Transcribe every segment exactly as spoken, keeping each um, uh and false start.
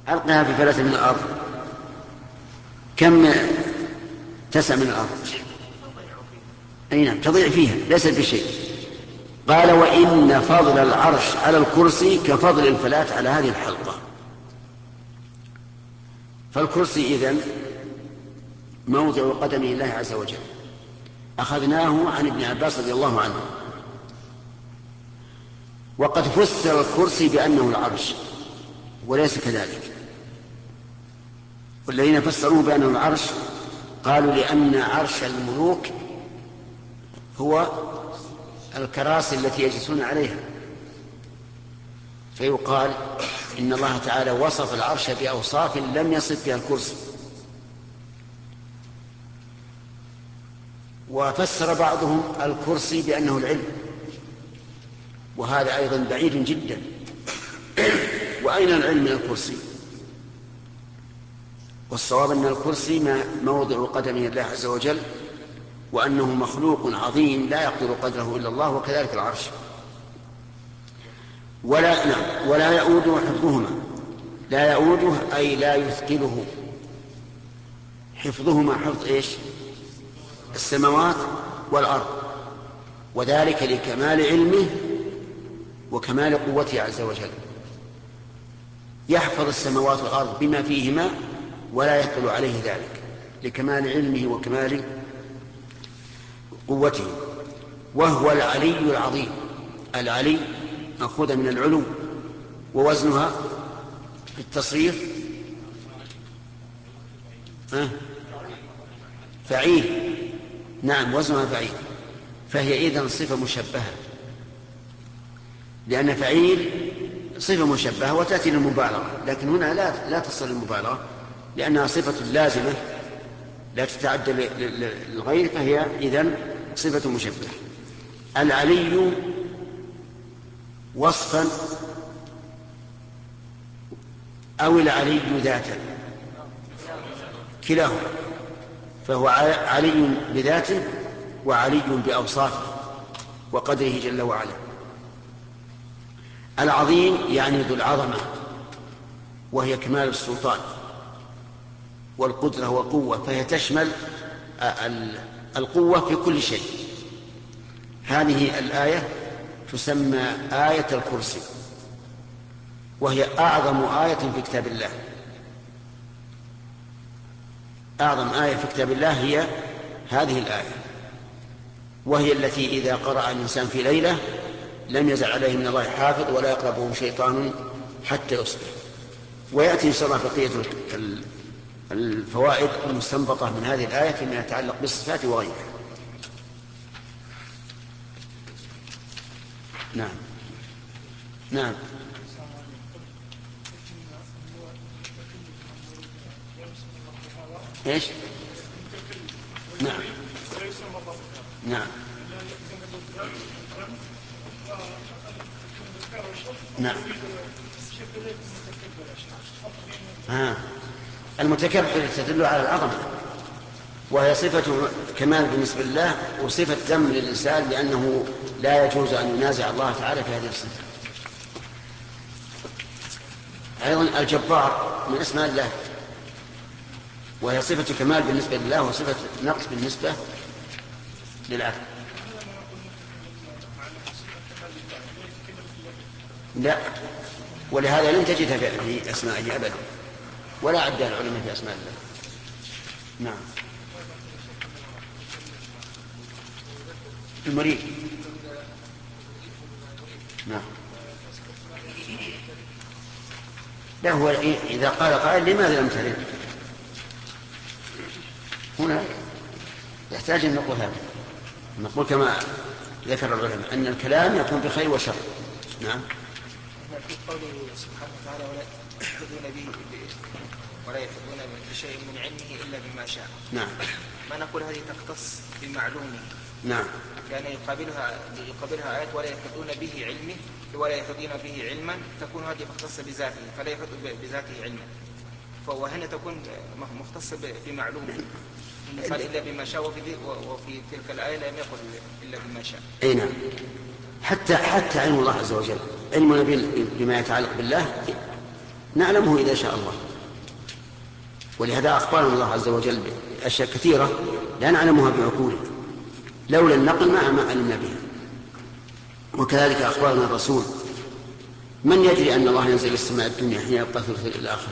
ألقها في فلة من الأرض، كم تسع من الأرض؟ أي نعم، تضيع فيها ليست بشيء. قال وإن فضل العرش على الكرسي كفضل الفلاة على هذه الحلقة. فالكرسي إذن موضع قدم الله عز وجل. أخذناه عن ابن عباس رضي الله عنه. وقد فسر الكرسي بأنه العرش وليس كذلك، والذين فسروه بأنه العرش قالوا لأن عرش الملوك هو الكراسي التي يجلسون عليها، فيقال إن الله تعالى وصف العرش بأوصاف لم يصف بها الكرسي. وفسر بعضهم الكرسي بأنه العلم، وهذا أيضا بعيد جدا. وأين العلم من الكرسي؟ والصواب أن الكرسي موضع قدم الله عز وجل، وأنه مخلوق عظيم لا يقدر قدره إلا الله، وكذلك العرش. ولا نعم ولا يؤوده حفظهما. لا يؤوده أي لا يثقله حفظهما. حفظ إيش؟ السماوات والأرض، وذلك لكمال علمه وكمال قوته عز وجل. يحفظ السماوات والأرض بما فيهما ولا يثقل عليه ذلك لكمال علمه وكمال قوته. وهو العلي العظيم. العلي مأخوذ من العلو، ووزنها في التصريف فعيل. نعم، وزنها فعيل، فهي إذن صفة مشبهة، لأن فعيل صفة مشبهة وتأتي للمبالغة، لكن هنا لا لا تصل للمبالغة لأنها صفة لازمة لا تتعدى للغير، فهي إذن صفة مشبهة. العلي وصفا أو العلي ذاتا، كلاهما، فهو علي بذاته وعلي بأوصافه وقدره جل وعلا. العظيم يعني ذو العظمة، وهي كمال السلطان والقدرة والقوة، فهي تشمل القوة في كل شيء. هذه الآية تسمى آية الكرسي، وهي أعظم آية في كتاب الله. أعظم آية في كتاب الله هي هذه الآية، وهي التي إذا قرأ الإنسان في ليلة لم يزل عليه من الله حافظ ولا يقربه شيطان حتى يصبح. ويأتي إن شاء الله بقية الفوائد المستنبطة من هذه الآية فيما يتعلق بالصفات وغيرها. نعم نعم ايش؟ نعم نعم نعم آه. المتكبر تدل على العظمة، وهي صفة كمال بالنسبة لله وصفة ذم للإنسان، لأنه لا يجوز أن ينازع الله تعالى في هذه الصفة. أيضا الجبار من اسماء الله، وهي صفة كمال بالنسبة لله وصفة نقص بالنسبة للعبد. لا، ولهذا لم تجدها في أسمائه أبدا، ولا عدها العلماء في أسماء الله. نعم. المريض. نعم. لا، هو إذا قال قائل لماذا لم ترد هنا يحتاج أن نقول هذا، نقول كما ذكر العلماء أن الكلام يكون بخير وشر. نعم. في قوله سبحانه وتعالى ولا يحيطون به ولا يحيطون بشيء من علمه إلا بما شاء. نعم. ما نقول هذه تختص بمعلومه. نعم. لأن يقابلها يقابلها آيات ولا يحيطون به علمه ولا يحيطون به علما، تكون هذه مختصة بذاته فلا يحيط بذاته علما، وهنا تكون مختصة بمعلومه إن قال إلا بما شاء، وفي, وفي تلك الآية لم يقل إلا بما شاء. أي نعم. حتى حتى علم الله عز وجل، علمنا بما يتعلق بالله نعلمه إذا شاء الله، ولهذا أخبرنا الله عز وجل بأشياء كثيرة لا نعلمها بعقولنا، لولا النقل ما ما علمنا بها. وكذلك أخبرنا الرسول، من يدري أن الله ينزل السماء الدنيا حين يبقى ثلث الآخر؟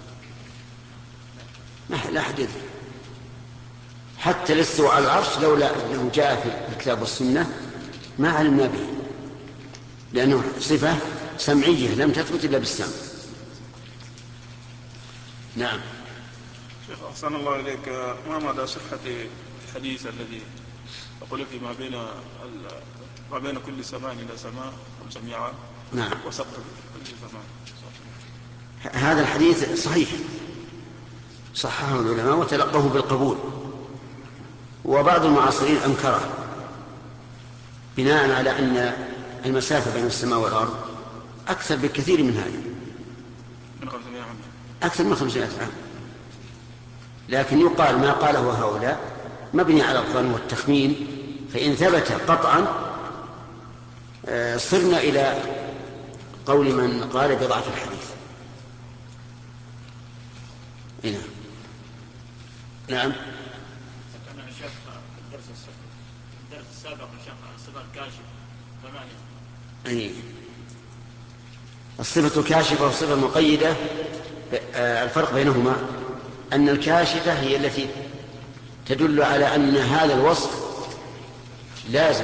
لا أحد يدري. حتى الاستواء على العرش لولا أنه جاء في الكتاب والسنة ما علمنا به، لأنه صفة سمعية لم تثبت إلا بالسمع. نعم. شيخ أحسن الله إليك، ما مدى صحة الحديث الذي يقول في ما بين ما بين كل سماء إلى سماء خمسمائة عام؟ نعم. وسقط كل سماء. هذا الحديث صحيح، صححه العلماء وتلقوه بالقبول، وبعض المعاصرين أنكره بناء على أن المسافة بين السماء والأرض أكثر بكثير من هذا، من خمسمائة عام، أكثر من خمسمائة عام. لكن يقال ما قاله هؤلاء مبني على الظن والتخمين، فإن ثبت قطعا صرنا إلى قول من قال بضعف الحديث. هنا. نعم. أنا شيخ الدرس الدرس السابق شيخ الصفة الكاشفة ثمانية. أي الصفة الكاشفة والصفة المقيدة الفرق بينهما أن الكاشفة هي التي تدل على أن هذا الوصف لازم،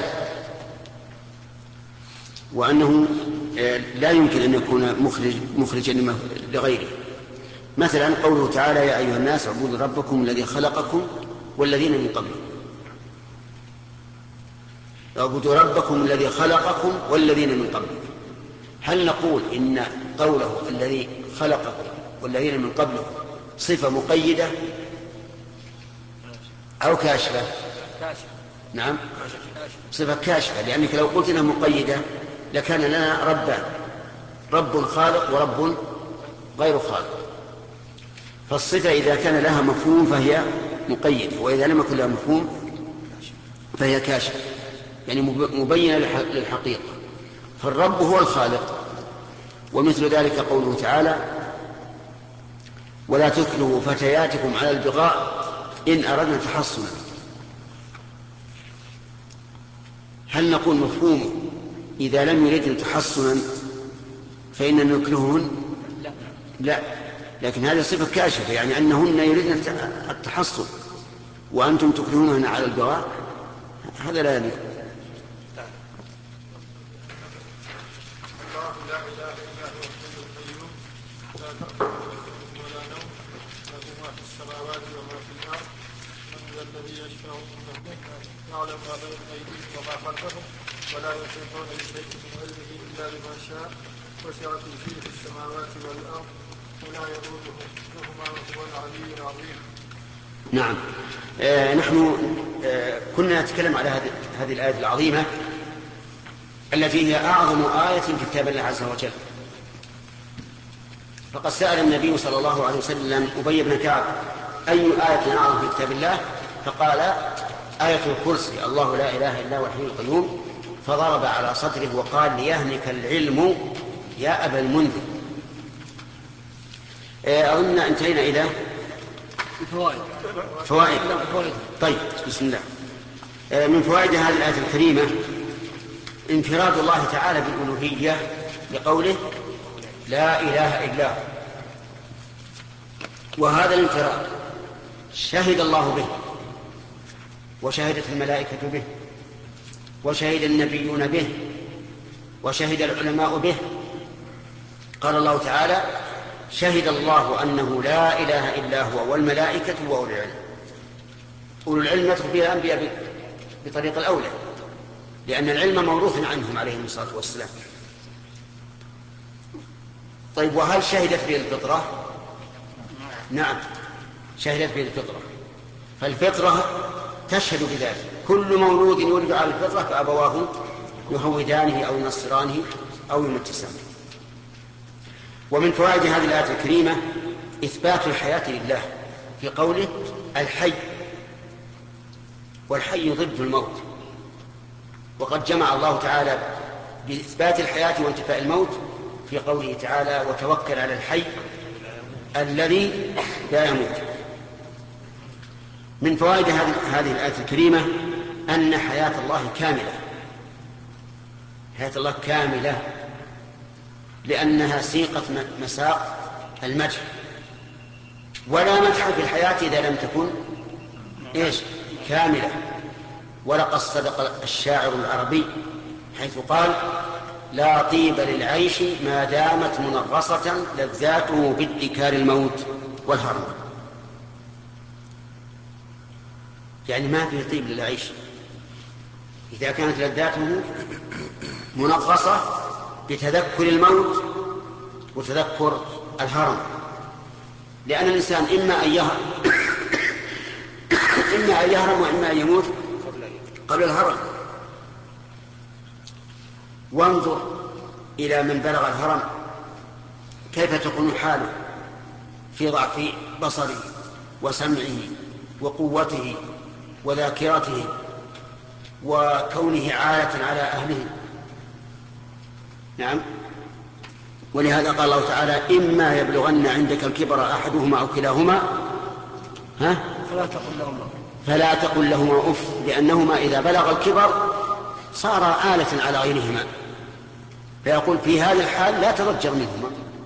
وأنه لا يمكن أن يكون مخرج مخرجا لغيره. مثلا قوله تعالى يا أيها الناس اعبدوا ربكم الذي خلقكم والذين من قبلكم. اعبدوا ربكم الذي خلقكم والذين من قبلكم. هل نقول إن قوله الذي خلقكم والذين من قبلكم صفة مقيدة أو كاشفة؟ كاشفة. نعم، صفة كاشفة، لأنك لو قلت إنها مقيدة لكان لنا ربان، رب خالق ورب غير خالق. فالصفة إذا كان لها مفهوم فهي مقيدة، وإذا لم يكن لها مفهوم فهي كاشفة، يعني مبينة للحقيقة. فالرب هو الخالق. ومثل ذلك قوله تعالى ولا تكرهوا فتياتكم على البغاء إن أردنا تحصنا. هل نقول مفهوم إذا لم يردن تحصنا فإننا نكرههن؟ لا، لكن هذه صفة كاشفة، يعني أنهن يريدن التحصن وأنتم تكرهونهن على البغاء، هذا لا يليق. الله لا إله إلا هو الحي القيوم لا تأخذه سنة ولا نوم له ما في السماوات وما في الأرض من ذا الذي يشفع عنده يعلم ما بين أيديهم وما خلفهم ولا يحيطون بشيء من علمه إلا بما شاء وسع كرسيه السماوات والأرض ولا يؤوده حفظهما وهو العلي العظيم. نعم. آه نحن آه كنا نتكلم على هذه هذه الآية العظيمة التي هي أعظم آية في كتاب الله عز وجل. فقد سأل النبي صلى الله عليه وسلم أبي بن كعب أي آية أعظم في كتاب الله؟ فقال آية الكرسي الله لا إله إلا هو الحي القيوم، فضرب على صدره وقال ليهنك العلم يا أبا المنذر. آه أظن انتهينا إلى فوائد. فوائد. طيب بسم الله. آه من فوائد هذه الآية الكريمة انفراد الله تعالى بالألوهية بقوله لا إله إلا هو، وهذا الانفراد شهد الله به وشهدت الملائكة به وشهد النبيون به وشهد العلماء به. قال الله تعالى شهد الله أنه لا إله إلا هو والملائكة وأولو العلم. أولو العلم يدخل فيها الأنبياء بطريق الأولى، لأن العلم موروث عنهم عليهم الصلاة والسلام. طيب وهل شهدت به الفطرة؟ نعم شهدت به الفطرة، فالفطرة تشهد بذلك. كل مولود يولد على الفطرة فأبواه يهودانه أو ينصرانه أو يمجسانه. ومن فوائد هذه الآية الكريمة إثبات الحياة لله في قوله الحي، والحي ضد الموت، وقد جمع الله تعالى بإثبات الحياة وانتفاء الموت في قوله تعالى وتوكل على الحي الذي لا يموت. من فوائد هذه الآية الكريمة أن حياة الله كاملة، حياة الله كاملة لأنها سيقت مساق المدح، ولا مدح في الحياة إذا لم تكن إيش كاملة. ولقد صدق الشاعر العربي حيث قال لا طيب للعيش ما دامت منغصة لذاته بادكار الموت والهرم. يعني ما في طيب للعيش إذا كانت لذاته منغصة بتذكر الموت وتذكر الهرم، لأن الإنسان إما أن يهرم إما أن يهرم وإما أن يموت قبل الهرم. وانظر إلى من بلغ الهرم كيف تكون حاله في ضعف بصره وسمعه وقوته وذاكرته وكونه عالة على أهله. نعم. ولهذا قال الله تعالى إما يبلغن عندك الكبر أحدهما أو كلاهما ها فلا تقل لهما فلا تقل لهما أف، لأنهما إذا بلغ الكبر صار آلة على غيرهما، فيقول في هذا الحال لا تضجر منهما.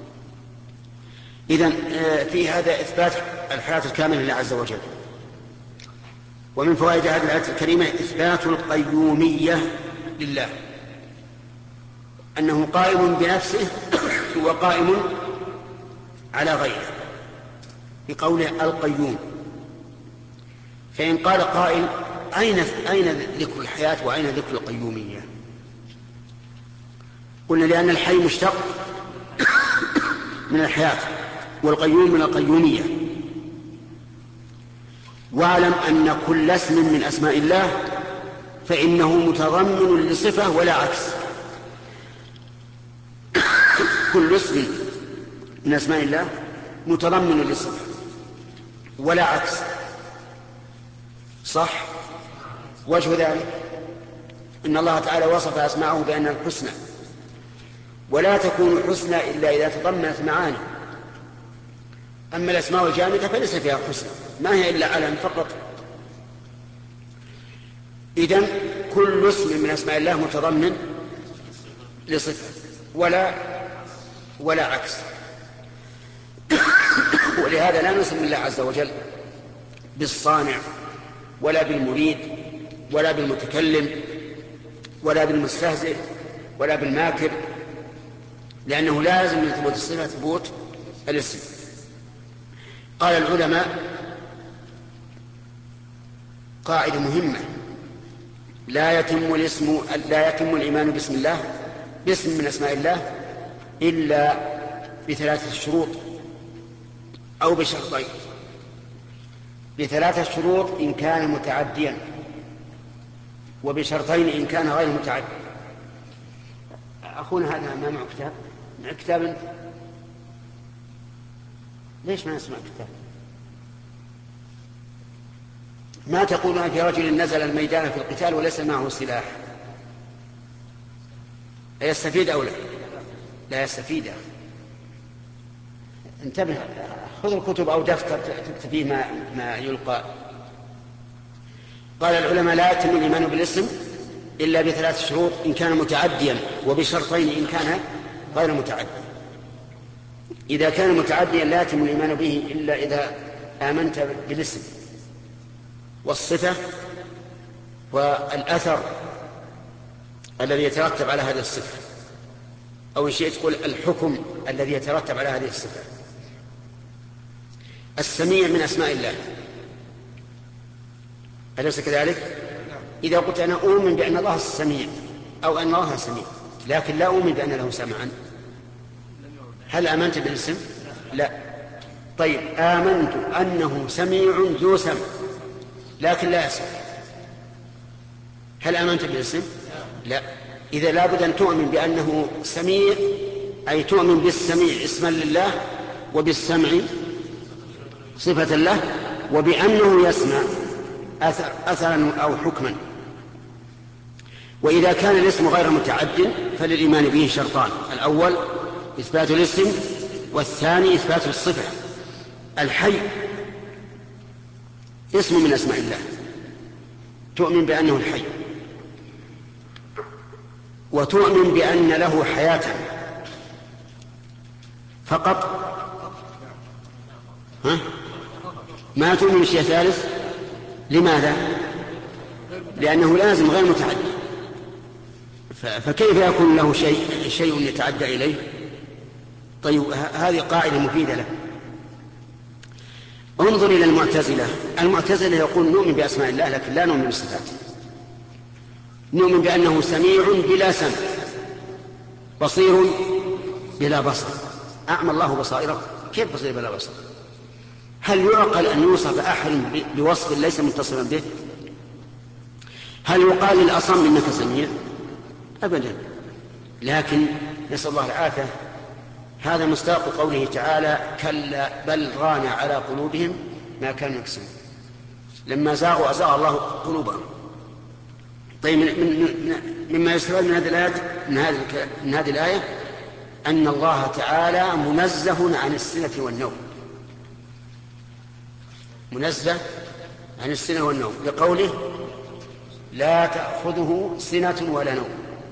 إذن في هذا إثبات الحياة الكاملة لله عز وجل. ومن فوائد هذه الآية الكريمة إثبات القيومية لله، أنه قائم بنفسه وقائم على غيره بقوله القيوم. فإن قال قائل أين أين ذكر الحياة وأين ذكر القيومية؟ قلنا لأن الحي مشتق من الحياة والقيوم من القيومية. واعلم أن كل اسم من أسماء الله فإنه متضمن لصفة ولا عكس. كل اسم من أسماء الله متضمن لصفة ولا عكس، صح؟ وجه ذلك إن الله تعالى وصف أسماءه بأنها الحسنى، ولا تكون حسنى إلا إذا تضمنت معاني. أما الأسماء الجامدة فليس فيها حسنى، ما هي إلا علم فقط. إذن كل اسم من أسماء الله متضمن لصفة ولا ولا عكس. ولهذا لا نسمي الله عز وجل بالصانع ولا بالمريد ولا بالمتكلم ولا بالمستهزئ ولا بالماكر، لأنه لازم يثبت الصفة ثبوت الاسم. قال العلماء قاعدة مهمة: لا يتم الاسم لا يتم الإيمان باسم الله باسم من أسماء الله إلا بثلاثة شروط أو بشرطين. بثلاثة شروط إن كان متعديا، وبشرطين إن كان غير متعدي. أخونا هذا ما معه كتاب؟ مع كتاب أنت؟ ليش ما نسمع كتاب؟ ما تقولون في رجل نزل الميدان في القتال وليس معه سلاح، يستفيد أو لا؟ لا يستفيد. انتبه، خذ الكتب أو دفتر تكتب فيه ما, ما يلقى. قال العلماء لا يتم الإيمان بالاسم إلا بثلاث شروط إن كان متعديا، وبشرطين إن كان غير متعدي. إذا كان متعديا لا يتم الإيمان به إلا إذا آمنت بالاسم والصفة والأثر الذي يترتب على هذه الصفة، أو إن شئت تقول الحكم الذي يترتب على هذه الصفة. السميع من أسماء الله، أليس كذلك؟ إذا قلت أنا أؤمن بأن الله السميع أو أن الله سميع لكن لا أؤمن بأن له سمعا، هل آمنت بالاسم؟ لا. طيب، آمنت أنه سميع ذو سمع لكن لا يسمع، هل آمنت بالاسم؟ لا. إذا لابد أن تؤمن بأنه سميع، أي تؤمن بالسميع اسما لله، وبالسمع صفة له، وبأنه يسمع أثر أثرا أو حكما. وإذا كان الاسم غير متعد فللإيمان به شرطان: الأول إثبات الاسم، والثاني إثبات الصفة. الحي اسم من أسماء الله، تؤمن بأنه الحي، وتؤمن بأن له حياة فقط. ها؟ ما تؤمن بشيء ثالث. لماذا؟ لأنه لازم غير متعدي، فكيف يكون له شيء شيء يتعدى إليه؟ طيب هذه قاعدة مفيدة له. انظر إلى المعتزلة. المعتزلة يقول نؤمن بأسماء الله لكن لا نؤمن بصفاته. نؤمن بأنه سميع بلا سمع، بصير بلا بصر. أعمى الله بصائره؟ كيف بصير بلا بصر؟ هل يعقل أن يوصف أحد بوصف ليس متصلا به؟ هل يقال للأصم إنك سميع؟ أبدا. لكن نسأل الله العافية، هذا مصداق قوله تعالى كلا بل ران على قلوبهم ما كانوا يكسبون. لما زاغوا أزاغ الله قلوبهم. طيب من من مما يستفاد من هذه الآية من هذه من هذه الآية أن الله تعالى منزه عن السنة والنوم، منزه عن السنة والنوم لقوله لا تأخذه سنة ولا نوم.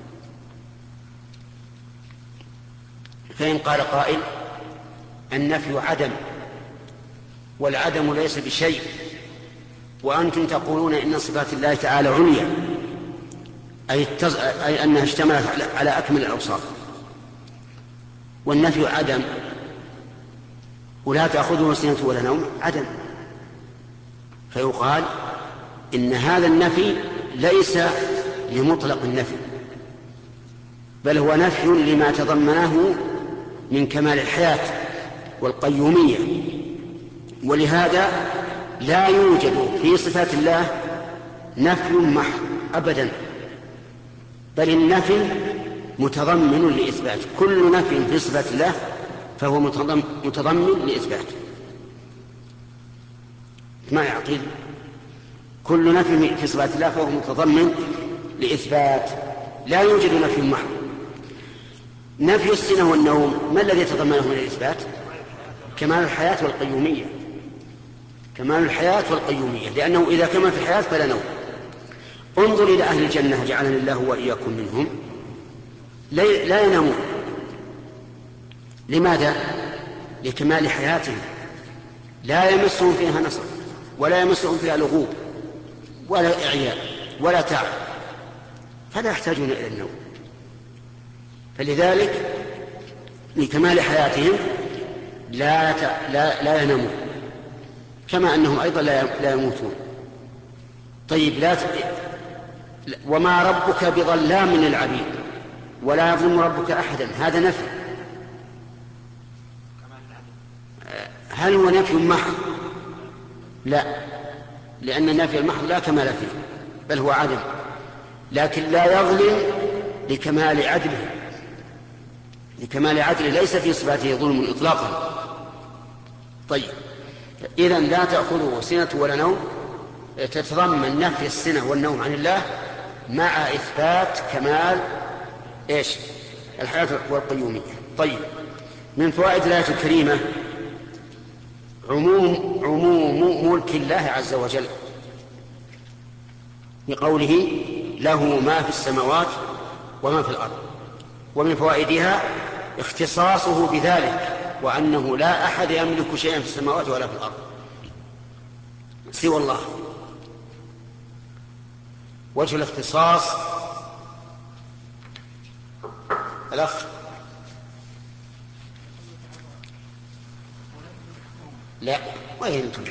فإن قال قائل النفي عدم، والعدم ليس بشيء، وأنتم تقولون إن صفات الله تعالى عليا، أي, التز... أي أنها اشتملت على... على أكمل الأوصاف، والنفي عدم، ولا تأخذه سنة ولا نوم عدم. فيقال إن هذا النفي ليس لمطلق النفي، بل هو نفي لما تضمنه من كمال الحياة والقيومية. ولهذا لا يوجد في صفات الله نفي محض أبدا، بل النفي متضمن لإثبات. كل نفي في صفات الله فهو متضمن لإثبات. ما يعقل؟ كل نفي في صفات الله فهو متضمن لإثبات، لا يوجد نفي محض. نفي السنة والنوم ما الذي يتضمنه من الإثبات؟ كمال الحياة والقيومية، كمال الحياة والقيومية، لأنه إذا كمل في الحياة فلا نوم. انظر إلى أهل الجنة جعلنا الله وإياكم منهم، لا ينامون. لماذا؟ لكمال حياتهم، لا يمسهم فيها نصب، ولا يمسهم فيها لغوب ولا إعياء ولا تعب، فلا يحتاجون إلى النوم. فلذلك لكمال حياتهم لا لا لا ينامون، كما أنهم أيضا لا يموتون. طيب لا ت... وما ربك بظلام للعبيد ولا يظلم ربك أحدا، هذا نفي. هل هو نفي محض؟ لا، لأن النفي المحض لا كمال فيه، بل هو عدم، لكن لا يظلم لكمال عدله، لكمال عدله ليس في صفاته ظلم إطلاقا. طيب إذن لا تأخذه سنة ولا نوم تتضمن نفي السنة والنوم عن الله مع إثبات كمال إيش؟ الحياة والقيومية. طيب من فوائد الآية الكريمة عموم عموم ملك الله عز وجل بقوله له ما في السماوات وما في الأرض. ومن فوائدها اختصاصه بذلك، وأنه لا أحد يملك شيئا في السماوات ولا في الأرض سوى الله. وجه الاختصاص الأخ لا وين انتم؟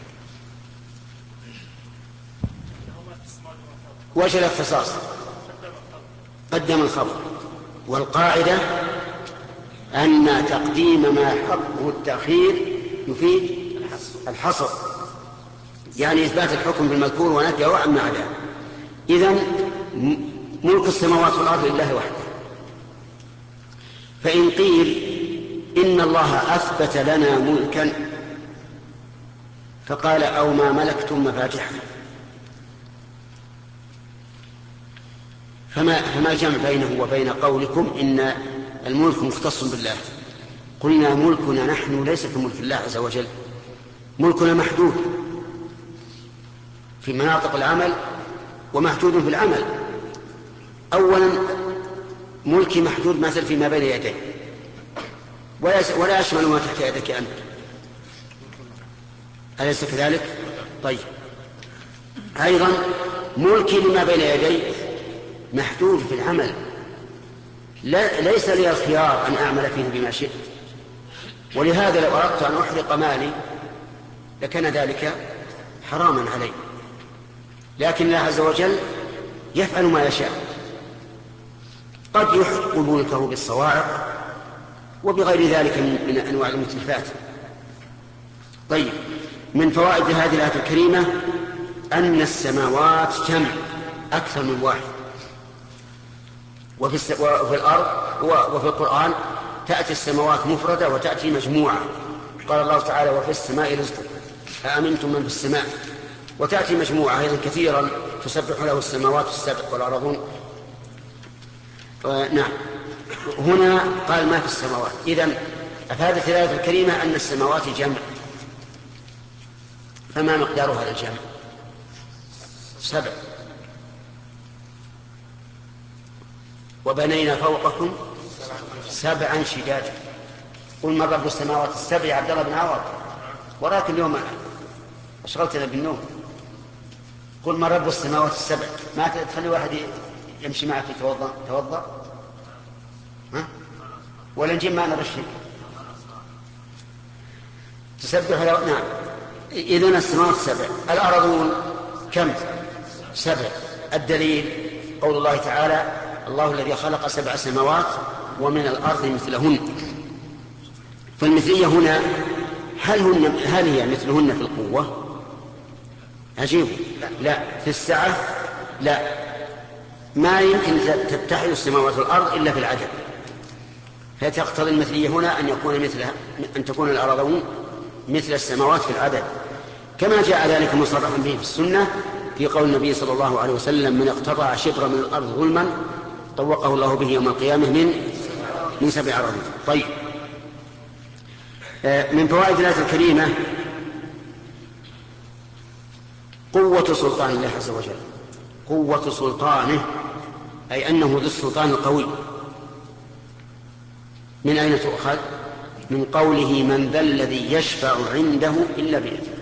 وجه الاختصاص قدم الخبر، والقاعدة أن تقديم ما حقه التأخير يفيد الحصر، يعني إثبات الحكم بالمذكور ونفيه عما عداه. إذن ملك السماوات والأرض لله وحده. فإن قيل إن الله أثبت لنا ملكا فقال أو ما ملكتم مفاتحه، فما, فما الجمع بينه وبين قولكم إن الملك مختص بالله. قلنا ملكنا نحن ليس كملك الله عز وجل، ملكنا محدود في مناطق العمل ومحدود في العمل. أولا ملكي محدود مثل فيما بين يدي، ولا يشمل ما تحت يدك أنت، أليس كذلك؟ طيب، أيضا ملكي لما بين يدي محدود في العمل، لا ليس لي الخيار أن أعمل فيه بما شئت، ولهذا لو أردت أن أحرق مالي لكان ذلك حراما علي، لكن الله عز وجل يفعل ما يشاء، قد يحرق ملكه بالصواعق وبغير ذلك من أنواع المتلفات. طيب، من فوائد هذه الآية الكريمة أن السماوات جمع أكثر من واحد، وفي الأرض وفي القرآن تأتي السماوات مفردة وتأتي مجموعة. قال الله تعالى وفي السماء رزقكم أأمنتم من في السماء، وتأتي مجموعة أيضا كثيرا تسبح له السماوات السبع والأرضون. آه نعم، هنا قال ما في السماوات، إذن أفادت الآية الكريمة أن السماوات جمع. فما مقدار هذا الجمع؟ سبع. وبنينا فوقكم سبعا شدادا. قل من رب السماوات السبع يا عبد الله بن عوض، وراك اليوم أشغلتنا بالنوم. قل من رب السماوات السبع، ما تخلي واحد يمشي معك يتوضأ توضأ ها؟ ولا نجيب معنا رشيد تسبح لو... نعم. إذن السماوات السبع. الأرضون كم؟ سبع. الدليل قول الله تعالى الله الذي خلق سبع سماوات ومن الأرض مثلهن. فالمثلية هنا هل, هن هل هي مثلهن في القوة؟ عجيب. لا. لا في السعة لا، ما يمكن تتحد السماوات والأرض إلا في العدد، فتقتضي المثلية هنا أن يكون مثلها أن تكون الأرضون مثل السماوات في العدد، كما جاء ذلك مصرحا به في السنة في قول النبي صلى الله عليه وسلم من اقتطع شبرا من الأرض ظلما طوقه الله به يوم القيامة من من سبع أراضين. طيب، من فوائد الآية الكريمة قوة سلطان الله عز وجل. قوة سلطانه أي أنه ذو السلطان القوي. من أين تؤخذ؟ من قوله من ذا الذي يشفع عنده إلا بإذنه،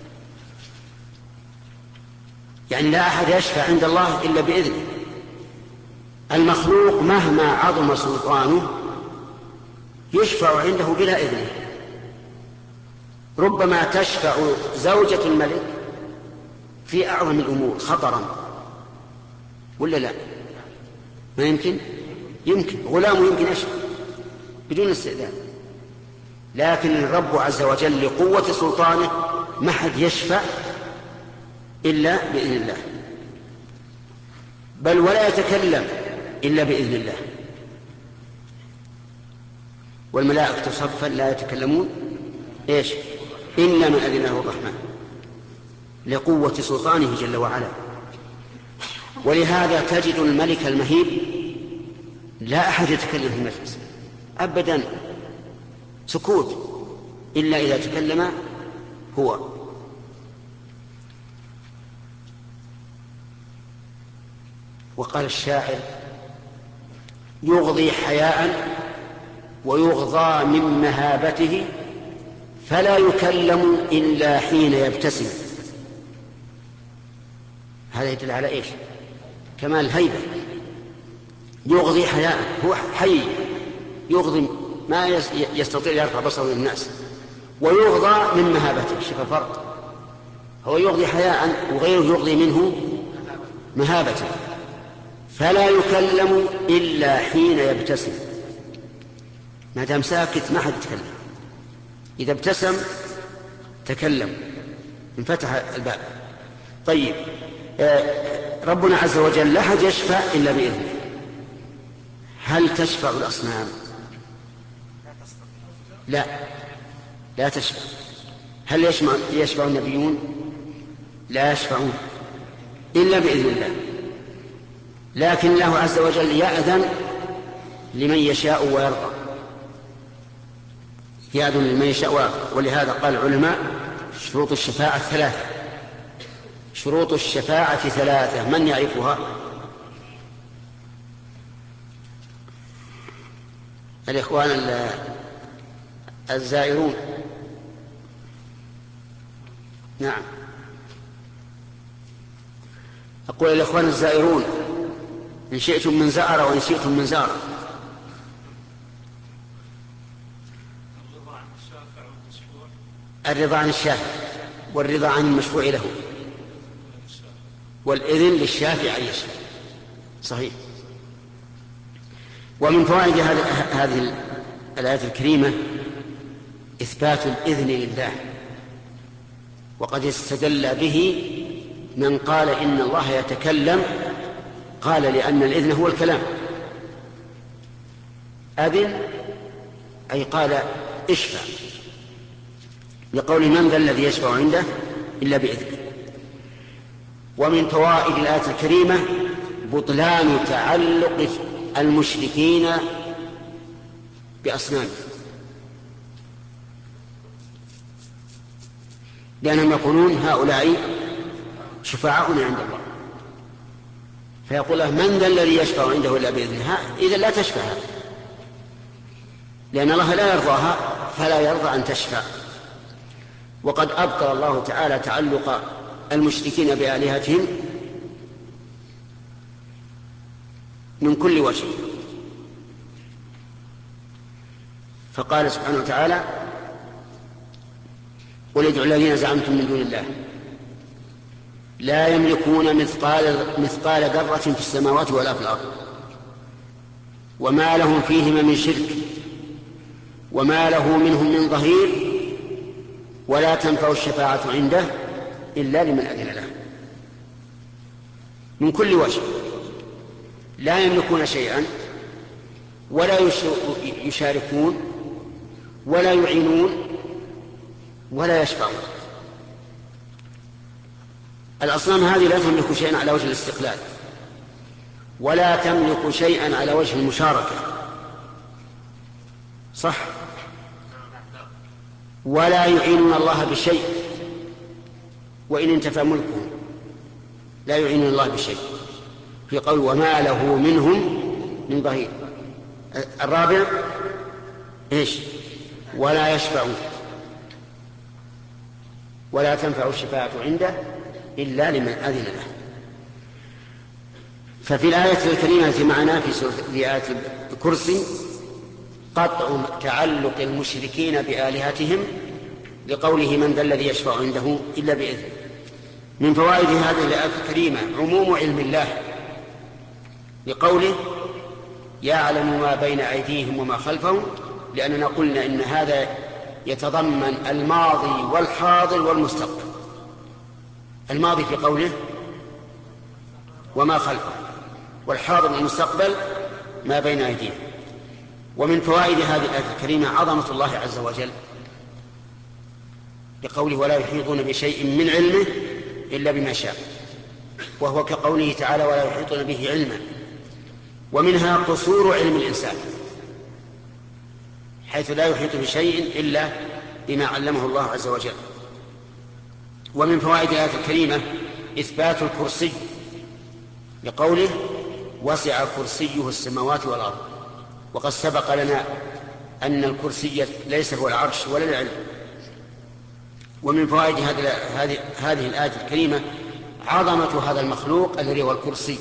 يعني لا أحد يشفع عند الله إلا بإذنه. المخلوق مهما عظم سلطانه يشفع عنده بلا إذنه. ربما تشفع زوجة الملك في أعظم الأمور خطرا، ولا لا؟ ما يمكن؟ يمكن. غلامه يمكن يشفع بدون استئذان، لكن الرب عز وجل لقوة سلطانه ما حد يشفع إلا بإذن الله، بل ولا يتكلم إلا بإذن الله. والملائكة صفا لا يتكلمون إيش إلا من أذن له الرحمن، لقوة سلطانه جل وعلا. ولهذا تجد الملك المهيب لا أحد يتكلم في المجلس أبدا، سكوت إلا إذا تكلم هو. وقال الشاعر يغضي حياء ويغضى من مهابته فلا يكلم إلا حين يبتسم. هذا يدل على إيش؟ كمال الهيبة. يغضي حياء، هو حي يغضي ما يستطيع يرفع بصره للناس، ويغضى من مهابته. شوف الفرق، هو يغضي حياء وغيره يغضي منه مهابته. فلا يكلم إلا حين يبتسم، ما دام ساكت ما حد يتكلم، إذا ابتسم تكلم انفتح الباب. طيب، ربنا عز وجل لا أحد يشفع إلا بإذنه. هل تشفع الأصنام؟ لا، لا تشفع. هل يشفع, يشفع النبيون؟ لا يشفعون إلا بإذن الله، لكن الله عز وجل يأذن لمن يشاء ويرضى، يأذن لمن يشاء ويرضى. ولهذا قال العلماء شروط الشفاعة ثلاثة. شروط الشفاعة ثلاثة، من يعرفها؟ الإخوان الزائرون. نعم، أقول الإخوان الزائرون إن شئتم من زائر وإن شئتم من زار. الرضا عن الشافع والرضا عن المشفوع له، والإذن للشافع أن يشفع. صحيح. ومن فوائد هذه الآية الكريمة إثبات الإذن لله، وقد استدل به من قال إن الله يتكلم، قال لأن الإذن هو الكلام. أذن أي قال اشفع، لقول من ذا الذي يشفع عنده إلا بإذنه. ومن فوائد الآية الكريمة بطلان تعلق المشركين بأصنام، لأنهم يقولون هؤلاء شفعاؤنا عند الله، فيقول له من ذا الذي يشفع عنده إلا بإذنه، إذا لا تشفع، لأن الله لا يرضاها فلا يرضى أن تشفع. وقد أبطل الله تعالى تعلق المشركين بآلهتهم من كل وجه، فقال سبحانه وتعالى قل ادعوا الذين زعمتم من دون الله لا يملكون مثقال مثقال ذرة في السماوات ولا في الأرض وما لهم فيهما من شرك وما له منهم من ظهير ولا تنفع الشفاعة عنده إلا لمن أذن له. من كل وجه لا يملكون شيئا ولا يشاركون ولا يعينون ولا يشفعون. الأصنام هذه لا تملك شيئا على وجه الاستقلال ولا تملك شيئا على وجه المشاركة، صح؟ ولا يعينون الله بشيء، وإن انتفى ملكهم لا يعينون الله بشيء، في قول وما له منهم من ظهير. الرابع إيش؟ ولا يشفعون ولا تنفع الشفاعة عنده إلا لمن أذن له. ففي الآية الكريمة التي معنا في سورة آية الكرسي قطع تعلق المشركين بآلهتهم لقوله من ذا الذي يشفع عنده إلا بإذنه. من فوائد هذه الآية الكريمة عموم علم الله لقوله يعلم ما بين أيديهم وما خلفهم، لأننا قلنا إن هذا يتضمن الماضي والحاضر والمستقبل. الماضي في قوله وما خلفهم، والحاضر والمستقبل ما بين أيديهم. ومن فوائد هذه الآية الكريمة عظمة الله عز وجل لقوله ولا يحيطون بشيء من علمه إلا بما شاء، وهو كقوله تعالى ولا يحيطون به علما. ومنها قصور علم الإنسان حيث لا يحيط بشيء إلا بما علمه الله عز وجل. ومن فوائد الآية الكريمة إثبات الكرسي لقوله وسع كرسيه السماوات والأرض، وقد سبق لنا أن الكرسي ليس هو العرش ولا العلم. ومن فوائد هذه هذه الآية الكريمة عظمة هذا المخلوق الذي هو الكرسي.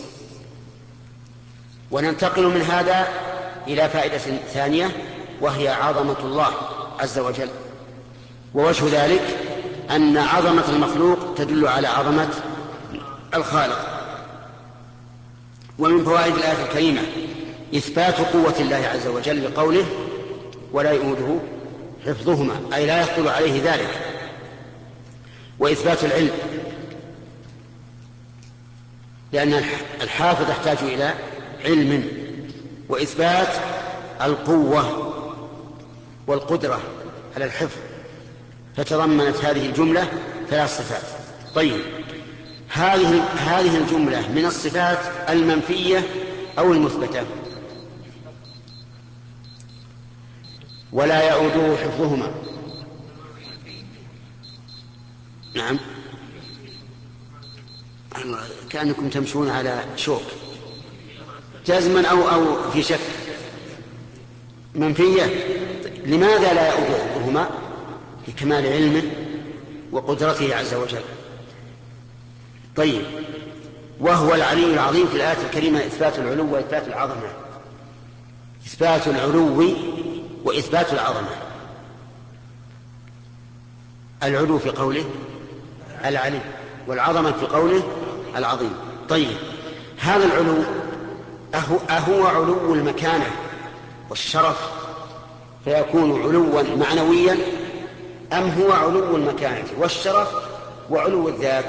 وننتقل من هذا إلى فائدة ثانية وهي عظمة الله عز وجل. ووجه ذلك أن عظمة المخلوق تدل على عظمة الخالق. ومن فوائد الآية الكريمة إثبات قوة الله عز وجل لقوله ولا يؤوده حفظهما، أي لا يخطر عليه ذلك. وإثبات العلم، لأن الحافظ يحتاج إلى علم. وإثبات القوة والقدرة على الحفظ، فتضمنت هذه الجملة ثلاث صفات. طيب، هذه هذه الجملة من الصفات المنفية أو المثبتة؟ ولا يؤوده حفظهما. نعم، كأنكم تمشون على شوك. جزما أو أو في شك. منفية. لماذا لا يؤوده حفظهما؟ لكمال علمه وقدرته عز وجل. طيب، وهو العلي العظيم في الآية الكريمة إثبات العلو وإثبات العظمة. إثبات العلو وإثبات العظمة. العلو في قوله العلي، والعظمة في قوله العظيم. طيب، هذا العلو أهو, أهو علو المكانة والشرف فيكون علوا معنويا، أم هو علو المكانة والشرف وعلو الذات؟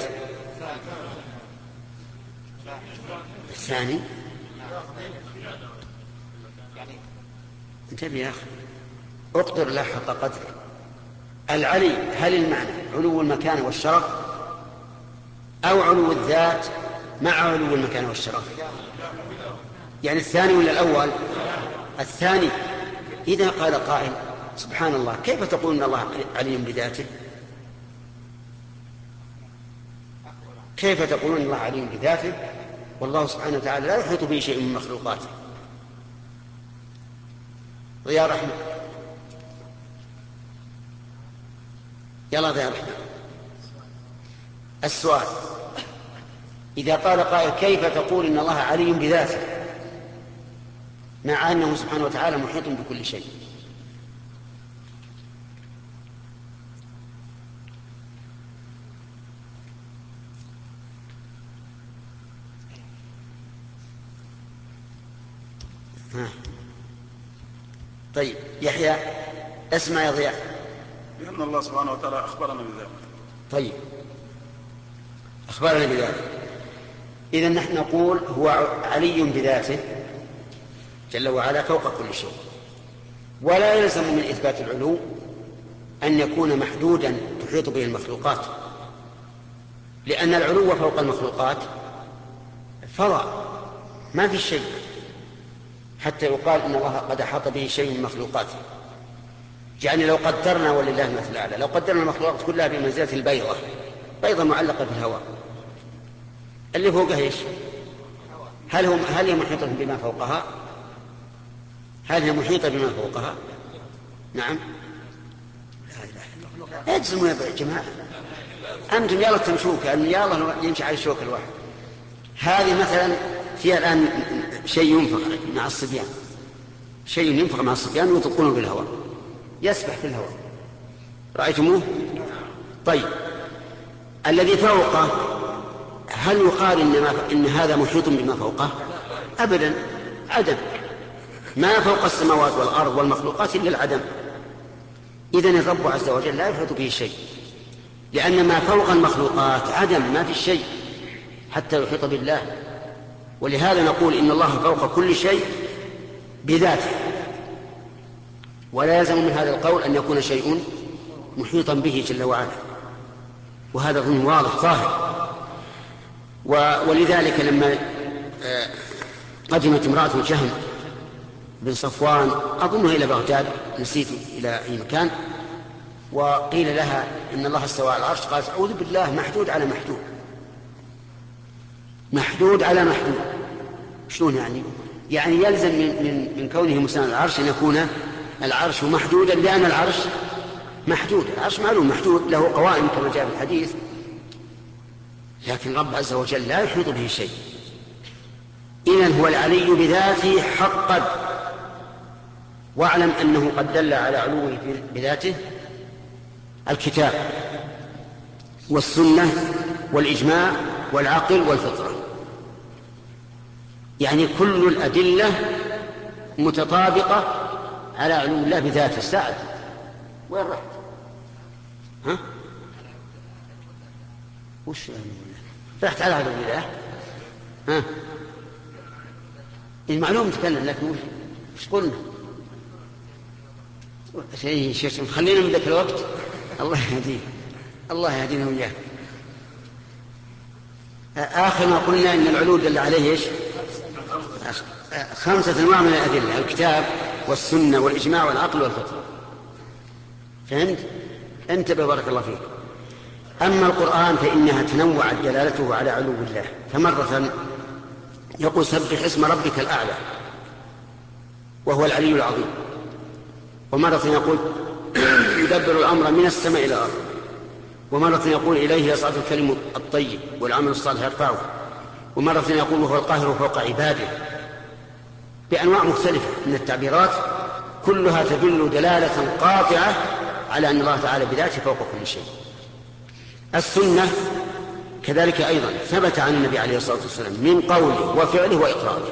الثاني. انتبه يا أخي، اقدر لا حق قدره. العلي هل المعنى علو المكانة والشرف أو علو الذات مع علو المكانة والشرف؟ يعني الثاني ولا الأول؟ الثاني. إذا قال قائل سبحان الله، كيف تقول إن الله علي بذاته؟ كيف تقولون الله علي بذاته والله سبحانه وتعالى لا يحيط به شيء من مخلوقاته؟ ضياء رحمة، يلا ضياء رحمة. السؤال: إذا قال قائل كيف تقول إن الله علي بذاته مع أنه سبحانه وتعالى محيط بكل شيء؟ ها. طيب يحيى، اسمع يا ضياء. لأن الله سبحانه وتعالى أخبرنا بذلك. طيب، أخبرنا بذلك. إذن نحن نقول هو علي بذاته جل وعلا فوق كل شيء، ولا يلزم من إثبات العلو أن يكون محدودا تحيط به المخلوقات، لأن العلو فوق المخلوقات فضاء ما في شيء حتى يقال إن الله قد أحاط به شيء من مخلوقاته. يعني لو قدرنا، ولله المثل الأعلى، لو قدرنا المخلوقات كلها بمنزلة البيضة، بيضة معلقة في الهواء، اللي فوقها ايش؟ هل هم هل هي محيطة بما فوقها؟ هل هي محيطة بما فوقها؟ نعم. لا اله الا الله. اجزموا يا جماعة، انتم يلا تمشوا كأن يلا يمشي على الشوك الواحد. هذه مثلا فيها الآن شيء ينفق مع الصبيان، شيء ينفق مع الصبيان ويطلقونه في الهواء، يسبح في الهواء، رأيتموه؟ طيب، الذي فوقه هل يقال إن, إن هذا محيط بما فوقه؟ أبدا، عدم. ما فوق السماوات والأرض والمخلوقات إلا العدم. إذن الرب عز وجل لا يحيط به شيء، لأن ما فوق المخلوقات عدم، ما في شيء حتى يحيط بالله. ولهذا نقول إن الله فوق كل شيء بذاته، ولا يلزم من هذا القول أن يكون شيء محيطا به جل وعلا، وهذا ظن واضح ظاهر. ولذلك لما قدمت امرأة جهم بن صفوان أظنها إلى بغداد، نسيت إلى أي مكان، وقيل لها إن الله استوى على العرش، قالت أعوذ بالله، محدود على محدود، محدود على محدود. شلون يعني؟ يعني يلزم من, من, من كونه مسند العرش أن يكون العرش محدودا، لأن العرش محدود، العرش معلوم محدود له قوائم كما جاء في الحديث، لكن الرب عز وجل لا يحيط به شيء. إذن هو العلي بذاته حقا، واعلم أنه قد دل على علوه بذاته الكتاب والسنة والإجماع والعقل والفطرة، يعني كل الأدلة متطابقة على علو الله بذاته. الساعد وين رحت؟ ها؟ وش يعني؟ رحت على علو الله؟ ها؟ المعلوم تكلم، لكن وش وش قلنا؟ شيء شيء خلينا من ذاك الوقت. الله يهديه، الله يهدينا وياه. آخر ما قلنا إن العلو دل عليه إيش؟ خمسة أنواع من الأدلة: الكتاب والسنة والإجماع والعقل والفطرة. فهمت؟ انتبه بارك الله فيك. أما القرآن فإنها تنوعت دلالته على علو الله، فمرة يقول سبح اسم ربك الأعلى وهو العلي العظيم، ومرة يقول يدبر الأمر من السماء إلى الأرض، ومرة يقول إليه يصعد الكلم الطيب والعمل الصالح يرفعه، ومرة يقول وهو القاهر فوق عباده، بأنواع مختلفة من التعبيرات كلها تدل دلالة قاطعة على أن الله تعالى بذاته فوق كل شيء. السنة كذلك أيضا ثبت عن النبي عليه الصلاة والسلام من قوله وفعله وإقراره.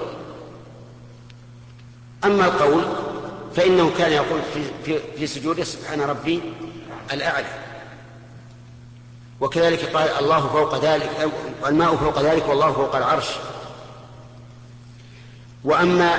أما القول فإنه كان يقول في, في, في سجوده سبحان ربي الأعلى، وكذلك قال الله فوق ذلك، الماء فوق ذلك والله فوق العرش. وأما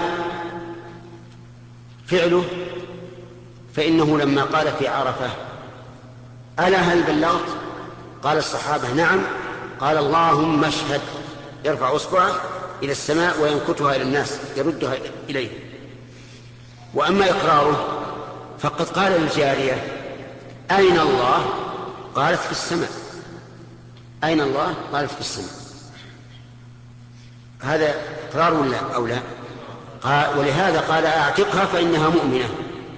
فعله فإنه لما قال في عرفة ألا هل بلغت؟ قال الصحابة نعم. قال اللهم اشهد، يرفع أصبعه إلى السماء وينكتها إلى الناس يردها إليه. وأما إقراره فقد قال للجارية أين الله؟ قالت في السماء. أين الله؟ قالت في السماء. هذا إقرار ولا أو لا؟ قال ولهذا قال أعتقها فإنها مؤمنة،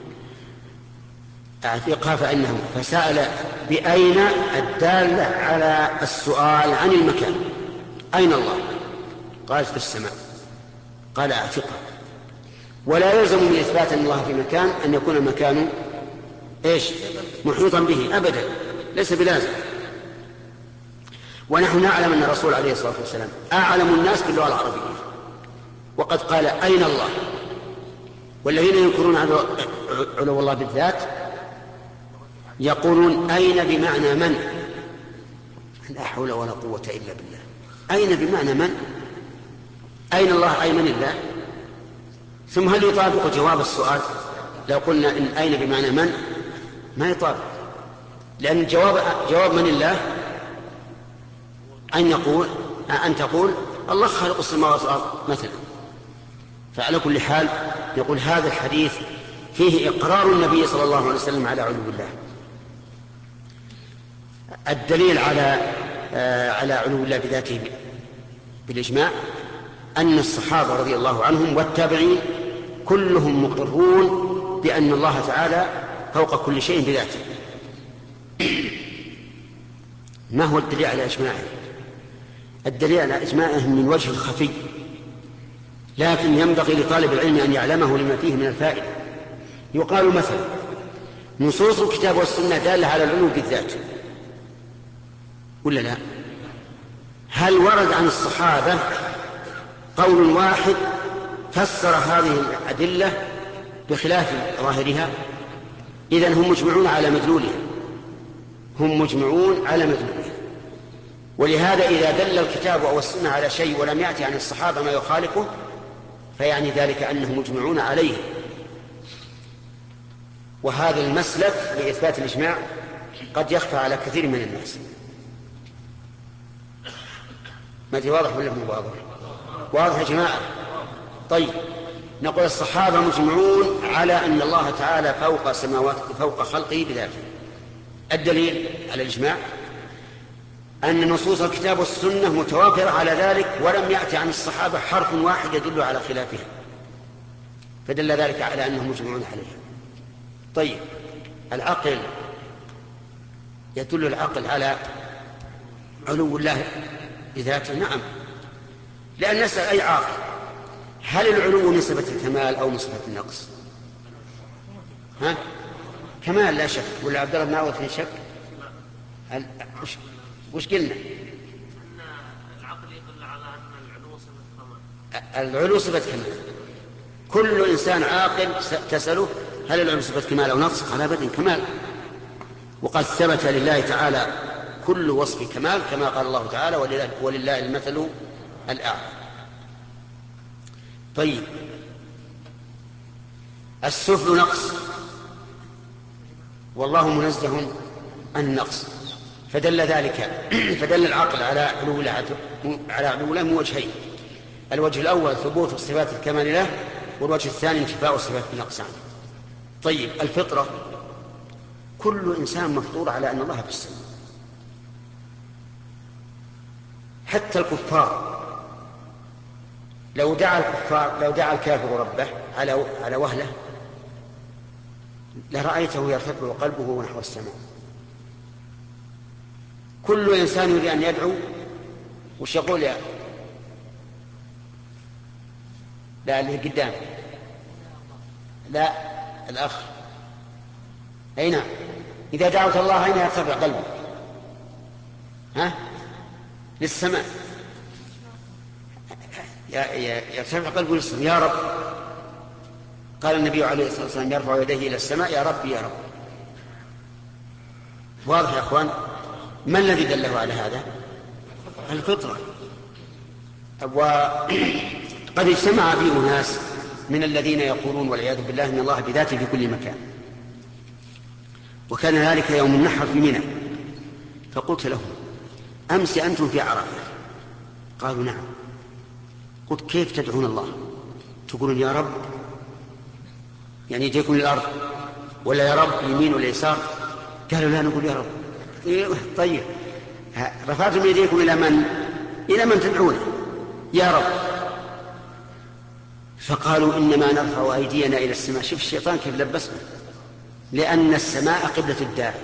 أعتقها فإنها مؤمنة. فسأل بأين الدالة على السؤال عن المكان، أين الله؟ قالت في السماء. قال أعتقها. ولا يلزم من إثبات أن الله في مكان أن يكون المكان إيش محيطا به أبدا، ليس بلازم. ونحن نعلم أن الرسول عليه الصلاة والسلام أعلم الناس باللغة العربية، وقد قال أين الله. والذين ينكرون علو الله بالذات يقولون أين بمعنى من، لا حول ولا قوة إلا بالله. أين بمعنى من؟ أين الله أي من الله؟ ثم هل يطابق جواب السؤال لو قلنا إن أين بمعنى من؟ ما يطابق، لأن جواب جواب من الله أن يقول أن تقول الله خالق السماوات والأرض مثلا. فعلى كل حال يقول هذا الحديث فيه إقرار النبي صلى الله عليه وسلم على علو الله. الدليل على آه على علو الله بذاته بالإجماع أن الصحابة رضي الله عنهم والتابعين كلهم مقرون بأن الله تعالى فوق كل شيء بذاته. ما هو الدليل على إجماعه؟ الدليل على إجماعه من وجه خفي، لكن ينبغي لطالب العلم أن يعلمه لما فيه من الفائدة. يقال مثلا نصوص الكتاب والسنة دالة على العلو بالذات ولا لا؟ هل ورد عن الصحابة قول واحد فسر هذه الأدلة بخلاف ظاهرها؟ إذن هم مجمعون على مدلولها، هم مجمعون على مدلولها. ولهذا إذا دل الكتاب أو السنة على شيء ولم يأتي عن الصحابة ما يخالفه فيعني ذلك أنهم مجمعون عليه. وهذا المسلك لإثبات الإجماع قد يخفى على كثير من الناس. ما دي واضح ولا مو واضح؟ واضح يا جماعة؟ طيب نقول الصحابة مجمعون على أن الله تعالى فوق سماوات فوق خلقه بذاته. الدليل على الإجماع أن نصوص الكتاب والسنة متوافرة على ذلك، ولم يأتي عن الصحابة حرف واحد يدل على خلافها، فدل ذلك على أنهم مجمعون عليها. طيب العقل، يدل العقل على علو الله بذاته؟ نعم، لأن نسأل أي عاقل هل العلو نسبة الكمال أو نسبة النقص؟ ها؟ كمال لا شك. ولا عبد الله بن عوض في شك؟ وش, وش قلنا؟ العقل يدل على أن العلو صفة كمال. العلو صفة كمال. كل إنسان عاقل تسأله هل العلو صفة كمال أو نقص؟ قال أبدا كمال. وقد ثبت لله تعالى كل وصف كمال كما قال الله تعالى ولله, ولله المثل الأعلى. طيب السفل نقص والله منزه عن النقص، فدل ذلك فدل العقل على علو على علو له من وجهين: الوجه الأول ثبوت صفات الكمال له، والوجه الثاني انتفاء صفات النقص عنه. طيب الفطرة كل إنسان مفطور على أن الله في السماء، حتى الكفار. لو دعا الكفار لو دعا الكافر ربه على على وهله لرأيته يرتفع قلبه نحو السماء. كل إنسان يريد أن يدعو وش يقول؟ يا لا اللي قدام، لا الأخ، أي نعم. إذا دعوت الله أين يرتفع قلبه؟ ها؟ للسماء، يرتفع قلبه للسماء يا رب. قال النبي عليه الصلاة والسلام يرفع يديه إلى السماء يا رب يا رب. واضح يا أخوان؟ ما الذي دله على هذا؟ الفطرة. وقد اجتمع فيه ناس من الذين يقولون والعياذ بالله ان الله بذاته في كل مكان. وكان ذلك يوم النحر في منى، فقلت لهم امس انتم في عرفه؟ قالوا نعم. قلت كيف تدعون الله؟ تقولون يا رب يعني يجيكم الارض، ولا يا رب يمين ولا يسار؟ قالوا لا نقول يا رب. طيب رفعتم يديكم الى من؟ الى من تدعونه؟ يا رب. فقالوا إنما نرفع أيدينا إلى السماء. شوف الشيطان كيف لبسنا، لأن السماء قبلة الداعي.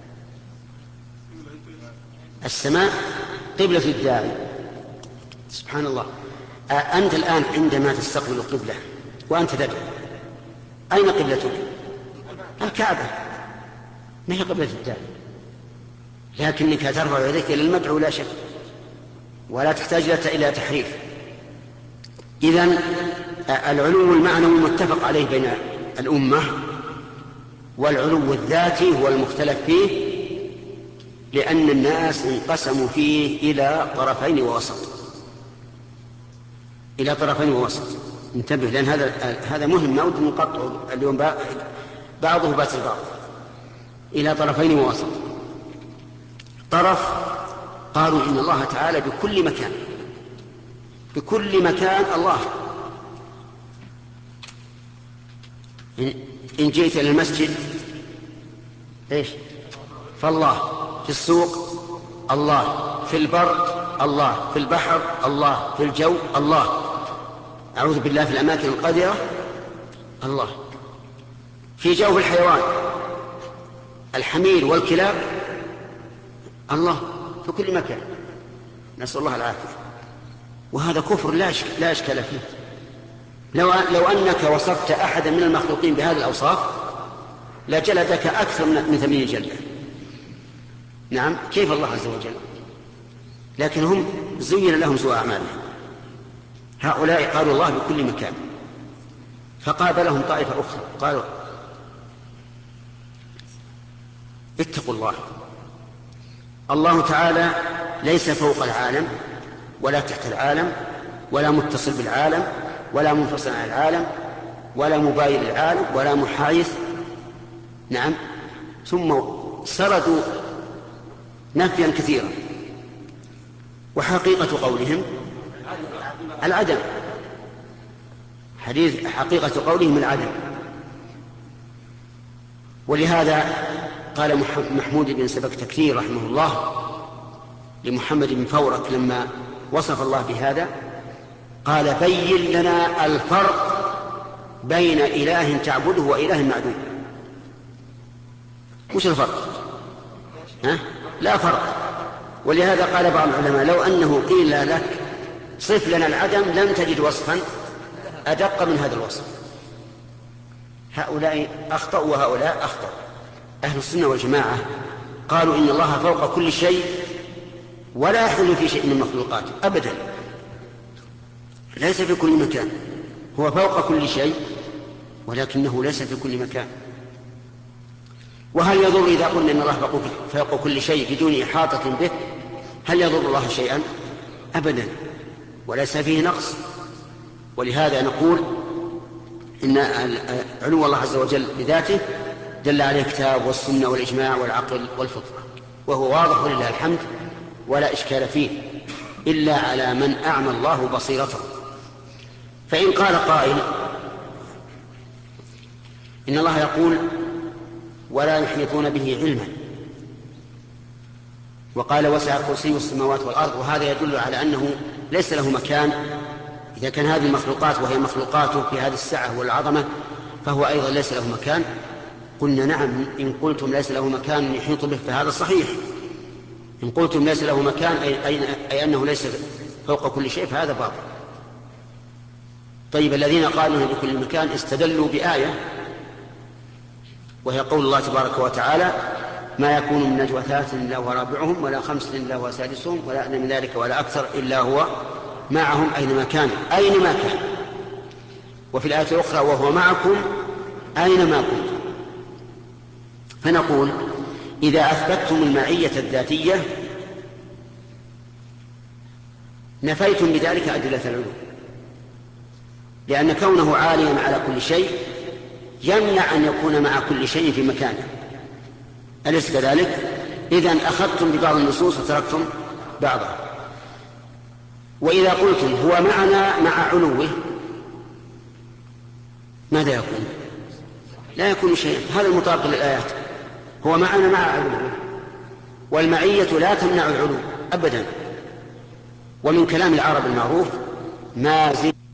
السماء قبلة الداعي. سبحان الله. أنت الآن عندما تستقبل القبلة وأنت تدعو أين قبلتك؟ الكعبة، ما هي قبلة الداعي، لكنك ترفع يديك إلى المدعو لا شك، ولا تحتاج إلى تحريف. إذن العلو المعنوي متفق عليه بين الأمة، والعلو الذاتي هو المختلف فيه، لأن الناس انقسموا فيه إلى طرفين ووسط. إلى طرفين ووسط. انتبه، لأن هذا هذا مهم، ما ودي نقطع اليوم بعضه بات البعض. إلى طرفين ووسط. طرف قالوا إن الله تعالى بكل مكان، بكل مكان الله. إن جئت إلى المسجد إيش؟ فالله. في السوق الله، في البر الله، في البحر الله، في الجو الله، أعوذ بالله في الأماكن القذرة الله، في جو الحيوان الحمير والكلاب الله، في كل مكان. نسأل الله العافية. وهذا كفر لا إشكال فيه. لو, لو أنك وصفت أحدا من المخلوقين بهذه الأوصاف لجلدك أكثر من ثمانين جلدة. نعم، كيف الله عز وجل؟ لكن هم زين لهم سوء أعمالهم. هؤلاء قالوا الله بكل مكان، فقابلهم طائفة أخرى قالوا اتقوا الله. الله تعالى ليس فوق العالم ولا تحت العالم ولا متصل بالعالم ولا منفصل عن العالم ولا مباين للعالم ولا محايث. نعم. ثم سردوا نفيا كثيرا، وحقيقة قولهم العدم. حديث حقيقة قولهم العدم. ولهذا قال محمود بن سبك تكثير رحمه الله لمحمد بن فورك لما وصف الله بهذا، قال بين لنا الفرق بين إله تعبده وإله معدوم. وش الفرق؟ ها؟ لا فرق. ولهذا قال بعض العلماء لو أنه قيل لك صف لنا العدم لم تجد وصفا أدق من هذا الوصف. هؤلاء أخطأوا وهؤلاء أخطأوا. أهل السنة والجماعة قالوا إن الله فوق كل شيء ولا يحل في شيء من مخلوقاته أبدا، ليس في كل مكان. هو فوق كل شيء ولكنه ليس في كل مكان. وهل يضر إذا قلنا إن الله فوق كل شيء بدون إحاطة به؟ هل يضر الله شيئا؟ أبدا، وليس فيه نقص. ولهذا نقول إن علو الله عز وجل بذاته دل عليه الكتاب والسنة والإجماع والعقل والفطرة، وهو واضح ولله الحمد ولا إشكال فيه، إلا على من أعمى الله بصيرته. فإن قال قائل إن الله يقول ولا يحيطون به علما. وقال وسع كرسي السماوات والأرض، وهذا يدل على أنه ليس له مكان. إذا كان هذه المخلوقات وهي مخلوقاته في هذه السعة والعظمة فهو أيضا ليس له مكان. قلنا نعم، إن قلتم ليس له مكان يحيط به فهذا صحيح. إن قلتم ليس له مكان أي, أي, أي أنه ليس فوق كل شيء فهذا باطل. طيب الذين قالوا بكل مكان استدلوا بآية وهي قول الله تبارك وتعالى ما يكون من نجوى ثلاثة إلا هو رابعهم ولا خمسة إلا هو سادسهم ولا أدنى من ذلك ولا أكثر إلا هو معهم أينما كان أينما كان. وفي الآية الأخرى وهو معكم أينما كنتم. فنقول إذا أثبتتم المعية الذاتية نفيتم بذلك أدلة العلو، لأن كونه عاليا على كل شيء يمنع أن يكون مع كل شيء في مكانه، أليس كذلك؟ إذن أخذتم ببعض النصوص وتركتم بعضها. وإذا قلتم هو معنا مع علوه ماذا يكون؟ لا يكون شيئا. هذا المطابق للآيات، هو معنا مع علوه، والمعية لا تمنع العلو أبدا. ومن كلام العرب المعروف ما زد